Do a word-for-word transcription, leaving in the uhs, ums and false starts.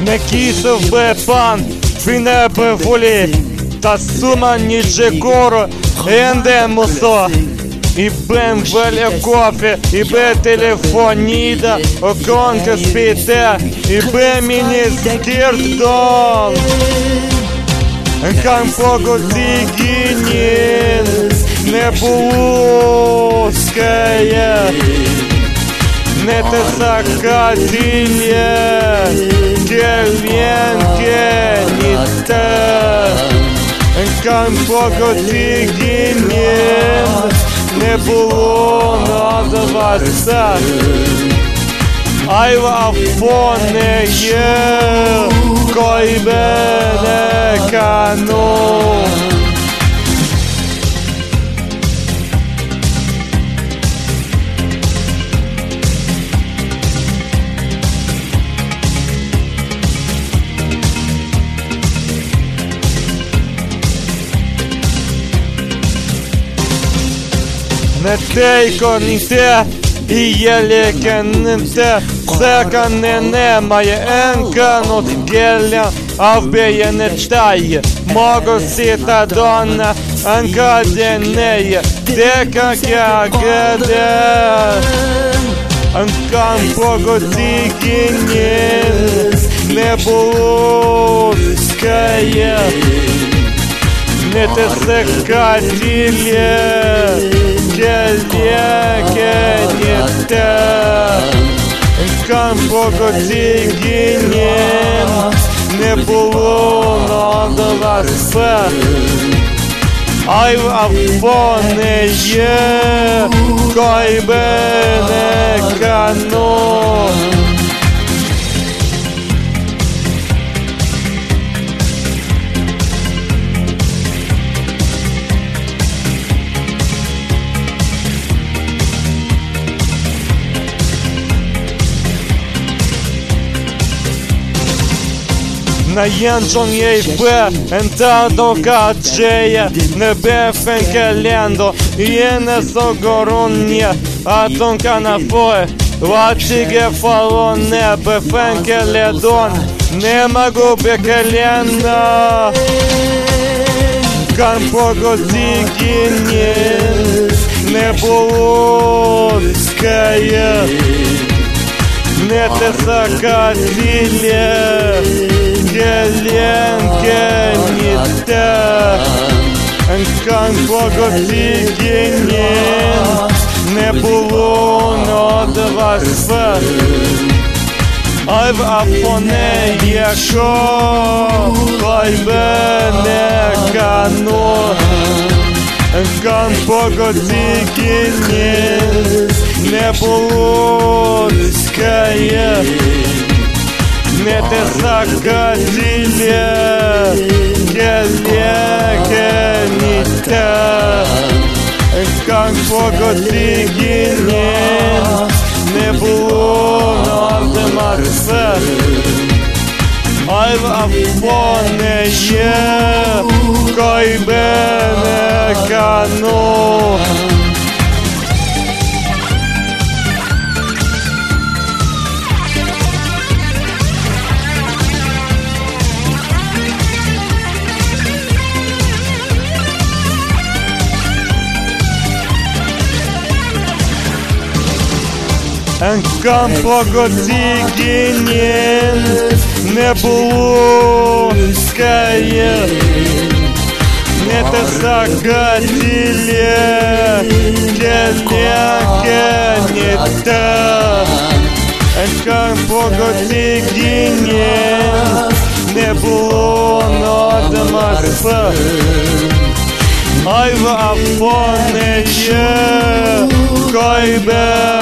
Не кисав би пан, фіне би волі, та сума нічекоро, енде мусо. І бем веля кофе, і бе телефоніда, оконка спіте, і бе мені скіртон. Кам погоди гінін, не пускає, не те закатілє, гельєнке ніте. Кам погоди гінін, не було надаватися. Ай в афоне є, кой мене кану. Не тейко, ні те, і єліке, не те, сека не немає, енка, нот геля, а вб'є не читає, мого сіта донна, енка денеє, дека геде, енкам погоди гінін, не було скає, не те секатілє, гельєке ніте. Кам погоди гінін, не було надаватися. Ай в афоне є, кой мене кану. На янджон єй бе, ентадо каджея, не бе фенкелендо, єне согороння, а тонка на фое, вачиге фало не бе фенкеледон, не могу бекелена. Кам погоди гінін, не було скає, не те закатілє, гельєнке ніте. Кам погоди гінін, не було надаватися. Ай в афоне є, кой мене кану. Кам погоди гінін, не було скає, не те закатілє, гельєке ніте. Кам погоди гінін, не було надаватися. Ай в афоне є, кой мене кану. Кам погоди гінін, не було скає, не те закатілє, гельєке ніте. Кам погоди гінін, не було надаватися. Ай в афоне є, кой мене